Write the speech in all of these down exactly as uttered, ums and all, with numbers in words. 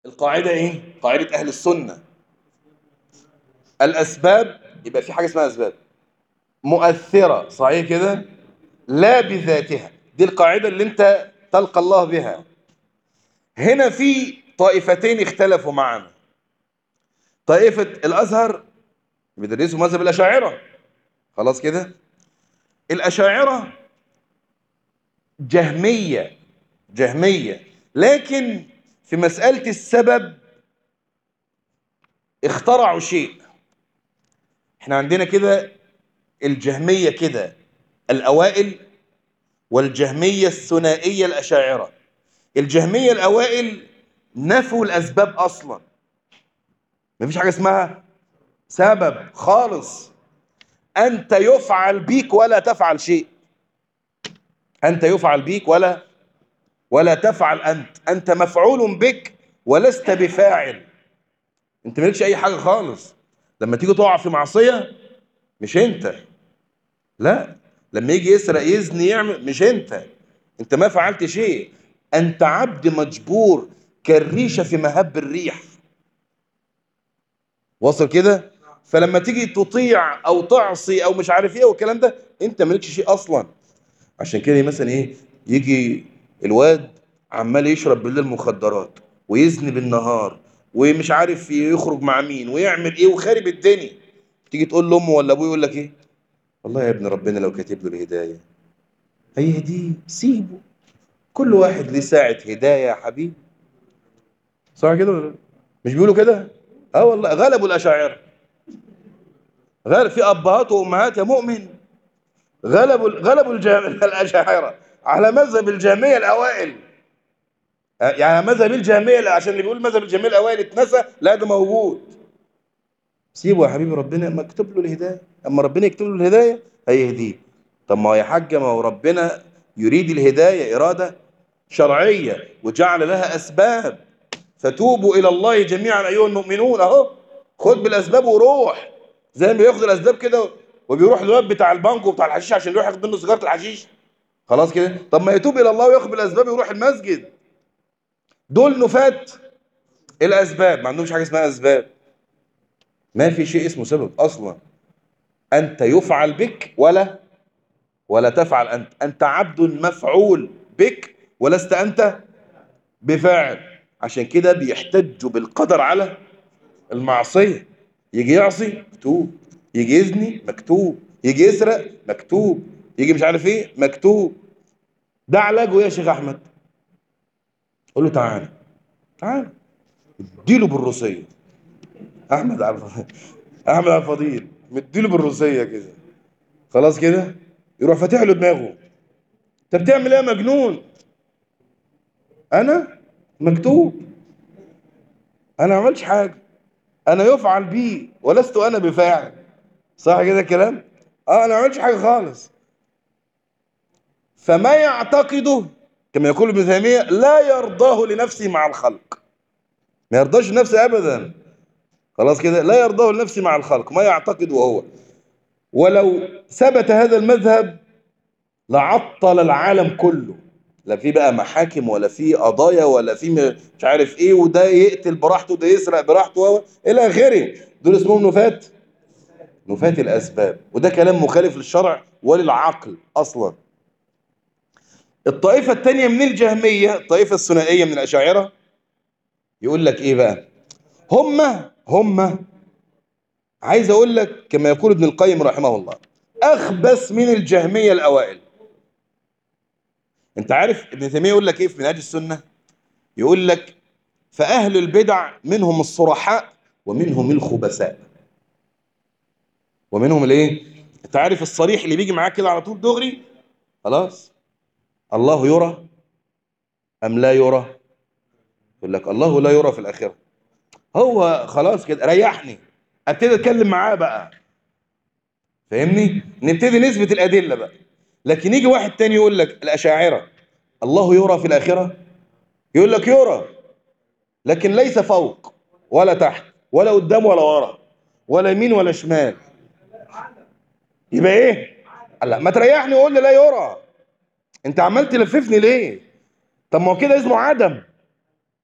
القاعدة ايه؟ قاعدة اهل السنة. الاسباب، يبقى في حاجة اسمها اسباب مؤثرة، صحيح كده؟ لا بذاتها. دي القاعدة اللي انت تلقى الله بها. هنا في طائفتين اختلفوا معنا. طائفة الازهر بيدرسوا مذهب الاشاعرة، خلاص كده. الاشاعرة جهمية، جهمية، لكن في مسألة السبب اخترعوا شيء. احنا عندنا كده الجهمية كده الأوائل، والجهمية الثنائية الأشاعرة. الجهمية الأوائل نفوا الأسباب أصلا، مفيش حاجة اسمها سبب خالص. أنت يفعل بيك ولا تفعل شيء، أنت يفعل بيك ولا ولا تفعل أنت أنت مفعول بك ولست بفاعل. أنت مالكش أي حاجة خالص. لما تيجي تقع في معصية مش أنت، لا. لما يجي يسرق يزني يعمل مش أنت، أنت ما فعلت شيء. أنت عبد مجبور كالريشة في مهب الريح. واصل كده؟ فلما تيجي تطيع أو تعصي أو مش عارف إيه والكلام ده، أنت مالكش شيء أصلا. عشان كده مثلا إيه، يجي الواد عمال يشرب بالليل مخدرات ويزني بالنهار ومش عارف يخرج مع مين ويعمل إيه وخارب الدنيا. تيجي تقول لأمه ولا أبوه يقول لك إيه؟ والله يا ابن ربنا لو كاتب له الهداية هيهديه، سيبه. كل واحد ليه ساعة هداية يا حبيبي. صح كده ولا لا؟ مش بيقولوا كده؟ اه والله غلبوا الأشاعرة. غلب في أبهات وأمهات يا مؤمن. غلبوا غلبوا الجام... الأشاعرة على مذهب الجهمية الأوائل. آه، يعني مذهب الجهمية، عشان اللي بيقول مذهب الجهمية الأوائل اتنسى، لا ده موجود. سيبه يا حبيبي، ربنا مكتوب له الهداية. أما ربنا يكتب له الهداية هيهديه. طب ما هو يا حاجة، ما هو ربنا يريد الهداية إرادة شرعية وجعل لها أسباب. فتوبوا إلى الله جميعا أيها المؤمنون. أهو خد بالأسباب وروح، زي ما بياخد الأسباب كده وبيروح للواد بتاع البنك وبتاع الحشيش عشان يروح ياخد منه سيجارة الحشيش. خلاص كده؟ طب ما يتوب إلى الله وياخد بالأسباب ويروح المسجد. دول نفاة الأسباب، ما عندهمش حاجة اسمها أسباب. ما في شيء اسمه سبب أصلا. أنت يفعل بك ولا ولا تفعل أنت. أنت عبد مفعول بك ولست أنت بفاعل. عشان كده بيحتجوا بالقدر على المعصية. يجي يعصي مكتوب، يجي يزني مكتوب، يجي يسرق مكتوب، يجي مش عارف ايه مكتوب. ده علاجه ايه يا شيخ احمد؟ قول له تعالى، تعالى اديله بالروسية. احمد عبد احمد عبد الفضيل مديله بالروسية كده، خلاص كده يروح فاتح له دماغه. انت بتعمل ايه يا مجنون؟ انا مكتوب، انا ما عملتش حاجة، انا يفعل بي ولست انا بفاعل. صح كده الكلام؟ اه انا ما عملتش حاجة خالص. فما يعتقده كما يقول ابن تيمية لا يرضاه لنفسه مع الخلق. ما يرضاش لنفسه ابدا. خلاص كده، لا يرضاه لنفسه مع الخلق ما يعتقده هو. ولو ثبت هذا المذهب لعطل العالم كله. لا في بقى محاكم ولا في قضايا ولا في مش عارف ايه، وده يقتل براحته وده يسرق براحته الى اخره. دول اسمهم نفاة، نفاة الاسباب. وده كلام مخالف للشرع وللعقل اصلا. الطائفة الثانية من الجهمية، الطائفة الثنائية من الأشاعرة، يقول لك إيه بقى؟ هم هم عايز أقول لك كما يقول ابن القيم رحمه الله أخبث من الجهمية الأوائل. أنت عارف ابن تيمية يقول لك إيه في منهاج السنة؟ يقول لك فأهل البدع منهم الصرحاء ومنهم الخبثاء. ومنهم الإيه؟ أنت عارف الصريح اللي بيجي معاك كده على طول دغري، خلاص، الله يرى أم لا يرى؟ يقول لك الله لا يرى في الآخرة. هو خلاص كده ريحني، ابتدي اتكلم معاه بقى، فاهمني؟ نبتدي نثبت الادله بقى. لكن يجي واحد تاني يقول لك الاشاعره الله يرى في الاخره، يقول لك يرى لكن ليس فوق ولا تحت ولا قدام ولا ورا ولا يمين ولا شمال. يبقى ايه؟ لا ما تريحني وقول لي لا يرى. انت عمال تلففني ليه؟ طب ما هو كده اسمه عدم.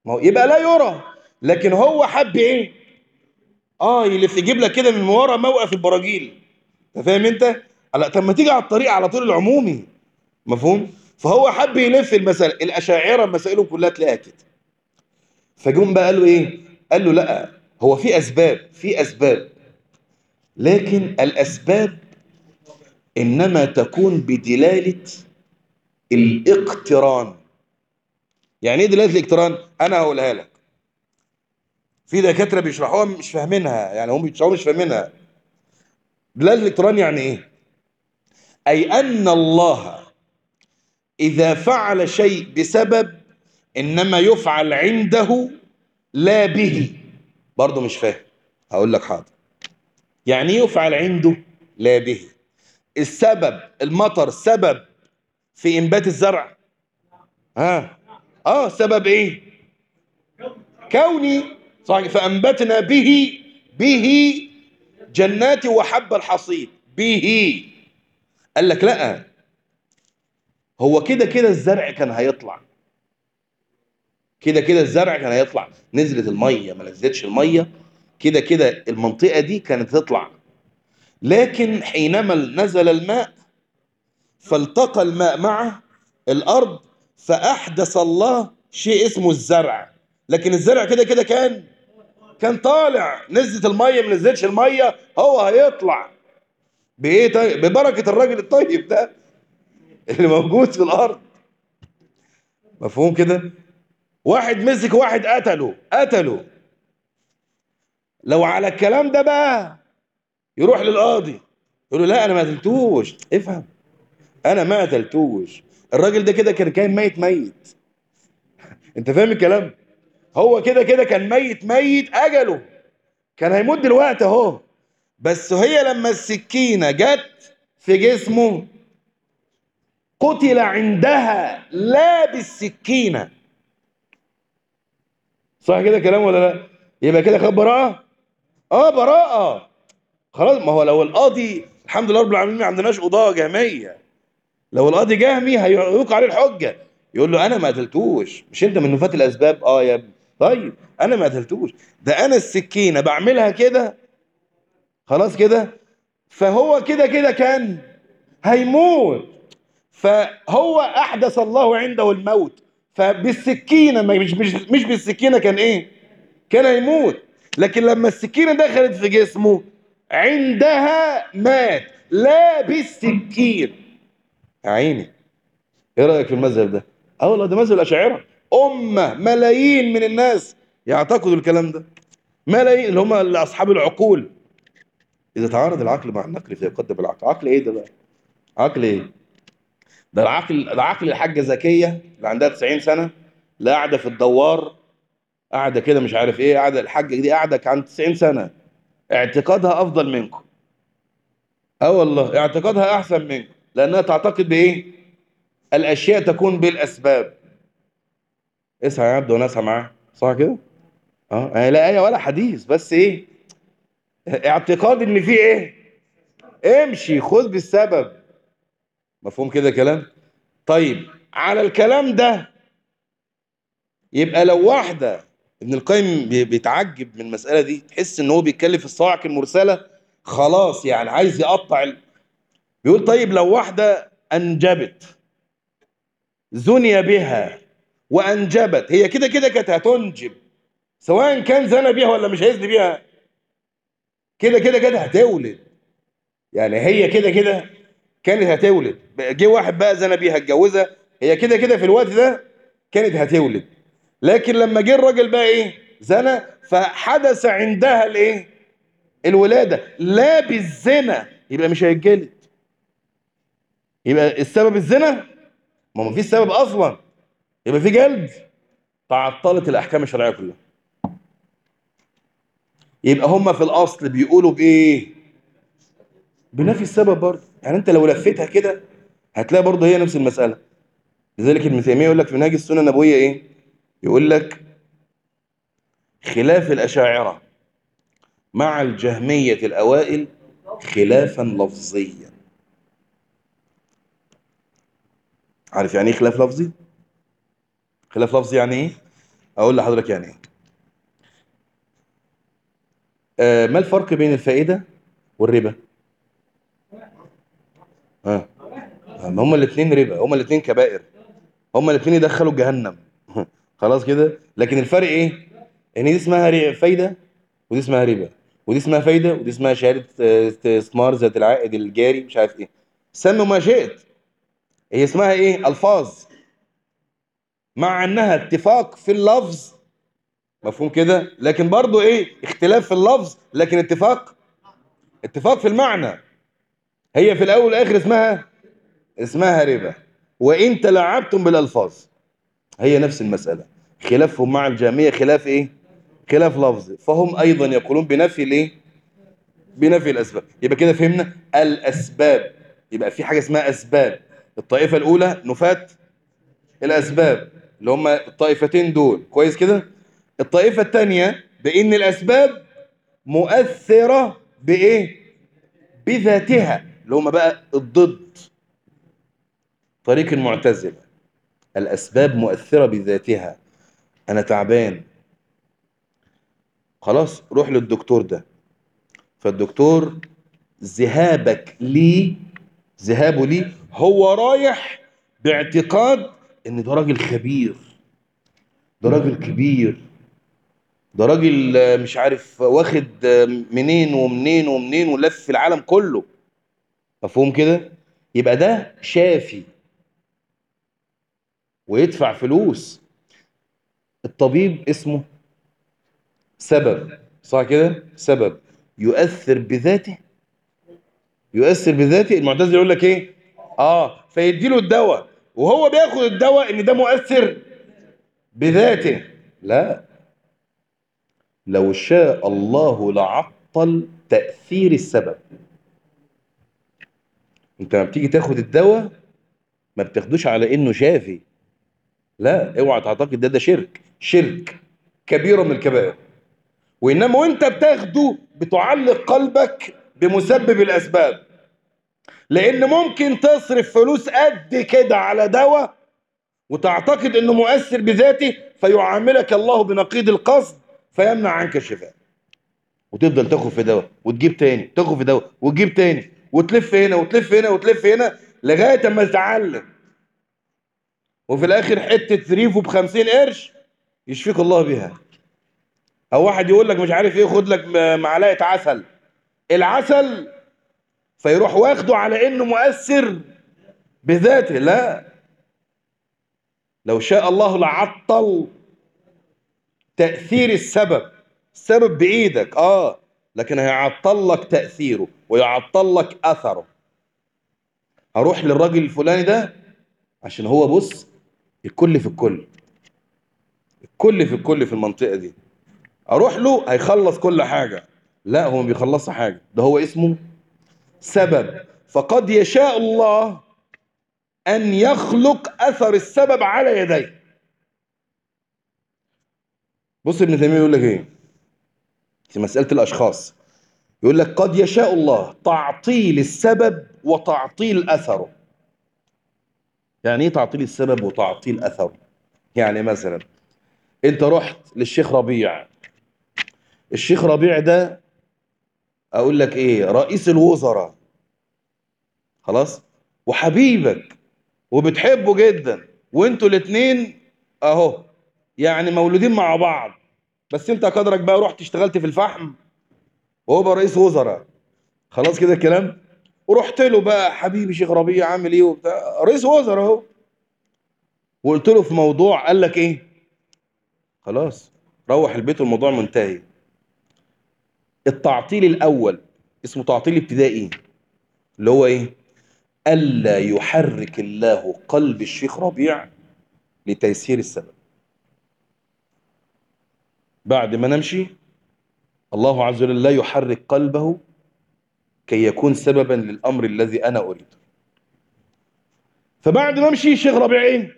ما هو يبقى لا يرى، لكن هو حب ايه؟ اه يلف يجيب لك كده من ورا موقف البراجيل. انت فاهم انت؟ لا طب ما تيجي على الطريق على طول العمومي. مفهوم؟ فهو حب يلف المسألة. الأشاعرة مسائلهم كلها تلاقيها كده. فجم بقى قالوا ايه؟ قال له لا، هو في اسباب، في اسباب، لكن الاسباب انما تكون بدلالة الاقتران. يعني ايه دلالة الاقتران؟ انا هقولها لك. في دكاترة بيشرحوها مش فاهمينها، يعني هم بيشرحوها مش فاهمينها. دلالة الاقتران يعني ايه؟ اي ان الله اذا فعل شيء بسبب انما يفعل عنده لا به. برضه مش فاهم. هقول لك حاضر. يعني ايه يفعل عنده لا به؟ السبب المطر سبب في انبات الزرع؟ ها؟ اه سبب ايه؟ كوني. صح. فانبتنا به، به جنات وحب الحصيد. به. قال لك لا، هو كده كده الزرع كان هيطلع. كده كده الزرع كان هيطلع، نزلت الميه ما نزلتش الميه، كده كده المنطقه دي كانت تطلع. لكن حينما نزل الماء فالتقى الماء مع الارض فاحدث الله شيء اسمه الزرع. لكن الزرع كده كده كان كان طالع، نزلت الميه ما نزلتش الميه هو هيطلع. بايه؟ طيب ببركه الراجل الطيب ده اللي موجود في الارض. مفهوم كده؟ واحد مسك واحد قتله، قتله. لو على الكلام ده بقى يروح للقاضي يقول له لا انا ما قتلتوش. افهم، انا ما قتلتوش، الراجل ده كده كان كان ميت ميت. انت فاهم الكلام؟ هو كده كده كان ميت ميت اجله، كان هيموت دلوقتي اهو. بس هي لما السكينة جت في جسمه قتل عندها لا بالسكينة. صح كده كلام ولا لا؟ يبقى كده خد براءة. اه براءة. خلاص. ما هو لو القاضي، الحمد لله رب العالمين ما عندناش قضاة جهمية، لو القاضي جهمي هيوقع عليه الحجة، يقول له انا ما قتلتوش. مش انت من نفاة الاسباب؟ اه يا ابني. طيب انا ما قتلتوش، ده انا السكينة بعملها كده خلاص كده، فهو كده كده كان هيموت. فهو احدث الله عنده الموت، فبالسكينة مش مش مش بالسكينة كان ايه؟ كان هيموت. لكن لما السكينة دخلت في جسمه عندها مات لا بالسكين. يا عيني. ايه رأيك في المذهب ده؟ اه والله ده مذهب الأشاعرة. أمة ملايين من الناس يعتقدوا الكلام ده. ملايين اللي هم اللي أصحاب العقول. إذا تعارض العقل مع النقل فيقدم العقل. عقل إيه ده بقى؟ عقل إيه؟ ده العقل، ده عقل الحاجة زكية اللي عندها تسعين سنة، لا قاعدة في الدوار، قاعدة كده مش عارف إيه، قاعدة الحاجة دي قاعدة عن تسعين سنة، اعتقادها أفضل منكم. اه والله اعتقادها أحسن منكم، لأنها تعتقد بإيه؟ الأشياء تكون بالأسباب. اسعى يا عبد ونسعى معاه. صح كده؟ اه لا آية ولا حديث، بس إيه؟ اعتقاد إن في إيه؟ امشي خذ بالسبب. مفهوم كده كلام؟ طيب على الكلام ده يبقى لو واحدة، ابن القيم بي- بيتعجب من المسألة دي، تحس ان هو بيتكلم في الصواعق المرسلة خلاص، يعني عايز يقطع ال... بيقول طيب لو واحدة انجبت، زني بها وانجبت، هي كده كده كانت هتنجب سواء كان زنى بيها ولا مش هيزني بيها، كده كده كده هتولد. يعني هي كده كده كانت هتولد. جه واحد بقى زنى بيها اتجوزها، هي كده كده في الوقت ده كانت هتولد. لكن لما جه الراجل بقى ايه؟ زنى، فحدث عندها الايه؟ الولادة لا بالزنا، يبقى مش هيتجلد. يبقى السبب الزنا؟ ما ما فيش سبب اصلا، يبقى في جلد. تعطلت الاحكام الشرعيه كلها. يبقى هم في الاصل بيقولوا بايه؟ بنفي السبب برضه. يعني انت لو لفيتها كده هتلاقي برضه هي نفس المساله. لذلك ابن تيميه يقول لك في منهاج السنه النبويه ايه؟ يقول لك خلاف الاشاعره مع الجهميه الاوائل خلافا لفظيا. عارف يعني ايه خلاف لفظي؟ خلاف لفظي يعني ايه؟ اقول لحضرتك يعني ايه. آه ما الفرق بين الفائده والربا؟ ها، آه. هما الاثنين ربا، هما الاثنين كبائر، هما الاثنين يدخلوا جهنم. خلاص كده. لكن الفرق ايه؟ ان دي اسمها ر- فايده، ودي اسمها ربا، ودي اسمها فايده، ودي اسمها شهاده آه، استثمار ذات العائد الجاري، مش عارف ايه، سمي ما شئت. هي اسمها ايه؟ الفاظ، مع انها اتفاق في اللفظ، مفهوم كده، لكن برضو ايه؟ اختلاف في اللفظ لكن اتفاق، اتفاق في المعنى. هي في الاول والاخر اسمها، اسمها ربا. وان تلاعبتم بالالفاظ، هي نفس المسألة. خلافهم مع الجهمية خلاف ايه؟ خلاف لفظي. فهم ايضا يقولون بنفي الايه؟ بنفي الاسباب. يبقى كده فهمنا الاسباب. يبقى في حاجة اسمها اسباب. الطائفة الاولى نفاة الاسباب، اللي هم الطائفتين دول، كويس كده. الطائفة الثانية بان الاسباب مؤثرة بايه؟ بذاتها، اللي هم بقى الضد، طريق المعتزلة. الاسباب مؤثرة بذاتها. انا تعبان، خلاص روح للدكتور ده. فالدكتور ذهابك ليه، ذهابه ليه هو رايح باعتقاد ان ده راجل خبير، ده راجل كبير، ده راجل آه، مش عارف واخد آه، منين ومنين ومنين ولف في العالم كله، مفهوم كده. يبقى ده شافي ويدفع فلوس. الطبيب اسمه سبب، صح كده، سبب يؤثر بذاته، يؤثر بذاته. المعتزله يقول لك ايه؟ اه فيدي له الدواء وهو بياخد الدواء ان ده مؤثر بذاته. لا، لو شاء الله لعطل تأثير السبب. انت لما بتيجي تاخد الدواء ما بتاخدوش على انه شافي، لا اوعى تعتقد ده، ده شرك، شرك كبيرة من الكبائر. وانما وانت بتاخده بتعلق قلبك بمسبب الاسباب، لان ممكن تصرف فلوس قد كده على دواء وتعتقد انه مؤثر بذاته، فيعاملك الله بنقيض القصد فيمنع عنك الشفاء. وتفضل تاخد في دواء وتجيب تاني، تاخد في دواء وتجيب تاني، وتلف هنا وتلف هنا وتلف هنا لغايه اما تتعلم. وفي الاخر حته ريفو ب خمسين قرش يشفيك الله بيها. او واحد يقول لك مش عارف ايه، خد لك م- معلقه عسل، العسل، فيروح واخده على انه مؤثر بذاته. لا، لو شاء الله لعطل تأثير السبب. السبب بإيدك اه، لكن هيعطل لك تأثيره ويعطل لك أثره. هروح للراجل الفلاني ده عشان هو بص الكل في الكل، الكل في الكل في المنطقة دي، اروح له هيخلص كل حاجة. لا هو ما بيخلصش حاجة، ده هو اسمه سبب. فقد يشاء الله أن يخلق أثر السبب على يديه. بص ابن تيمية يقول لك ايه في مسألة الأشخاص؟ يقول لك قد يشاء الله تعطيل السبب وتعطيل أثره. يعني ايه تعطيل السبب وتعطيل أثره؟ يعني مثلا انت رحت للشيخ ربيع، الشيخ ربيع ده اقول لك ايه، رئيس الوزراء، خلاص، وحبيبك وبتحبه جدا، وانتوا الاتنين اهو يعني مولودين مع بعض، بس انت قدرك بقى رحت اشتغلت في الفحم وهو بقى رئيس وزراء، خلاص كده الكلام. ورحت له بقى حبيبي شيخ ربيع عامل ايه وبتاع، رئيس وزراء اهو، وقلت له في موضوع قال لك ايه؟ خلاص روح البيت والموضوع منتهي. التعطيل الاول اسمه تعطيل ابتدائي، اللي هو ايه؟ الا يحرك الله قلب الشيخ ربيع لتيسير السبب. بعد ما نمشي الله عز وجل لا يحرك قلبه كي يكون سببا للامر الذي انا اريده. فبعد ما امشي الشيخ ربيع ايه؟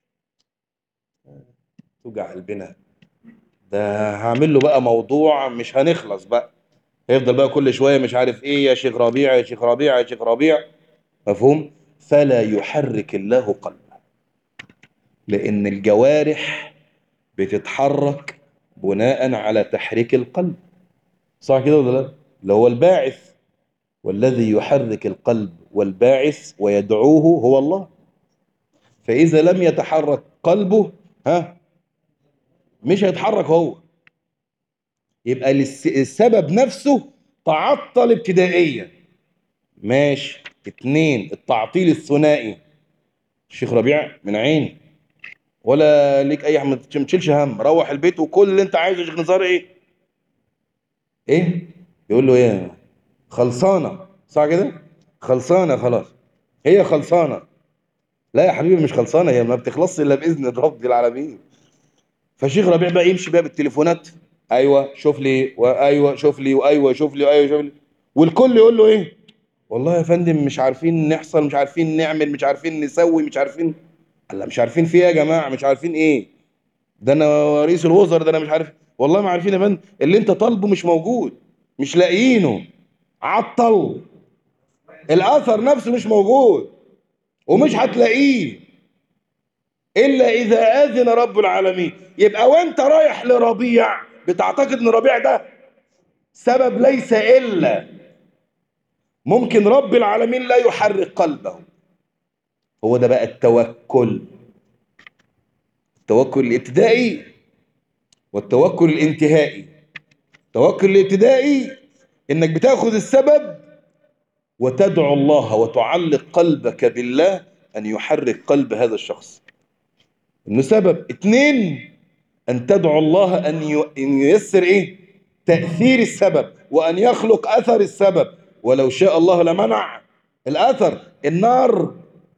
توجع قلبنا، ده هعمل له بقى موضوع مش هنخلص بقى، هيفضل بقى كل شويه مش عارف ايه، يا شيخ ربيع يا شيخ ربيع يا شيخ ربيع، مفهوم. فلا يحرك الله قلبه، لان الجوارح بتتحرك بناء على تحريك القلب، صح كده ولا لا؟ اللي هو الباعث، والذي يحرك القلب والباعث ويدعوه هو الله. فإذا لم يتحرك قلبه، ها، مش هيتحرك هو. يبقى الس- السبب نفسه تعطل ابتدائيا. ماشي. اتنين، التعطيل الثنائي. الشيخ ربيع من عيني، ولا ليك اي ما تشيلش هم، روح البيت وكل اللي انت عايزه يا شيخ نزار ايه ايه يقول له ايه؟ خلصانه، صح كده؟ خلصانه خلاص، هي خلصانه. لا يا حبيبي مش خلصانه، هي ما بتخلصش الا باذن رب العالمين. فشيخ ربيع بقى يمشي بقى بالتليفونات، ايوه شوف لي، وايوه شوف لي، وايوه شوف لي، وايوه شوف لي، والكل يقول له ايه؟ والله يا فندم مش عارفين نحصل، مش عارفين نعمل، مش عارفين نسوي، مش عارفين. لا مش عارفين في ايه يا جماعه؟ مش عارفين ايه؟ ده انا رئيس الوزراء، ده انا مش عارف. والله ما عارفين يا فندم، اللي انت طالبه مش موجود، مش لاقيينه، عطل، الاثر نفسه مش موجود، ومش هتلاقيه الا اذا اذن رب العالمين. يبقى وانت رايح لربيع بتعتقد ان ربيع ده سبب ليس الا ممكن رب العالمين لا يحرك قلبه. هو ده بقى التوكل. التوكل الابتدائي والتوكل الانتهائي. التوكل الابتدائي انك بتاخذ السبب وتدعو الله وتعلق قلبك بالله ان يحرك قلب هذا الشخص، انه سبب. اتنين، ان تدعو الله ان ي- ان ييسر ايه؟ تأثير السبب، وان يخلق اثر السبب. ولو شاء الله لمنع الاثر. النار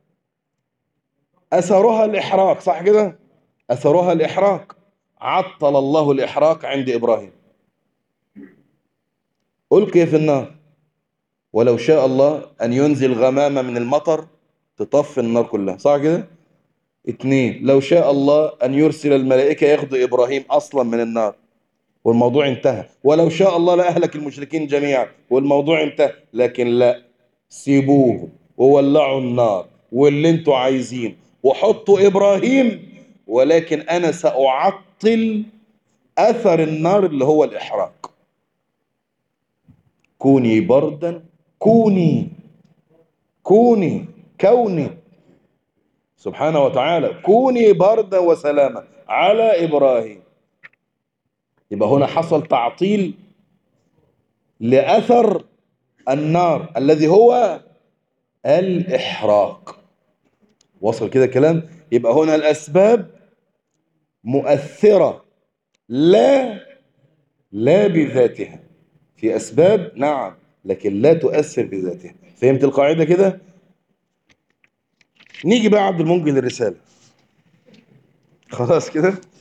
اثرها الاحراق، صح كده؟ اثرها الاحراق. عطل الله الاحراق عند ابراهيم، القي في النار. ولو شاء الله ان ينزل غمامة من المطر تطفي النار كلها، صح كده؟ اتنين، لو شاء الله ان يرسل الملائكة ياخدوا ابراهيم اصلا من النار والموضوع انتهى. ولو شاء الله لأهلك المشركين جميعا والموضوع انتهى. لكن لا، سيبوه وولعوا النار واللي انتوا عايزين وحطوا إبراهيم، ولكن أنا سأعطل أثر النار اللي هو الإحراق. كوني بردا، كوني كوني كوني سبحانه وتعالى كوني بردا وسلاما على إبراهيم. يبقى هنا حصل تعطيل لأثر النار الذي هو الإحراق. وصل كده كلام؟ يبقى هنا الأسباب مؤثرة، لا لا بذاتها. في أسباب نعم، لكن لا تؤثر بذاتها. فهمت القاعدة كده؟ نيجي بقى عبد المنجد الرسالة. خلاص كده.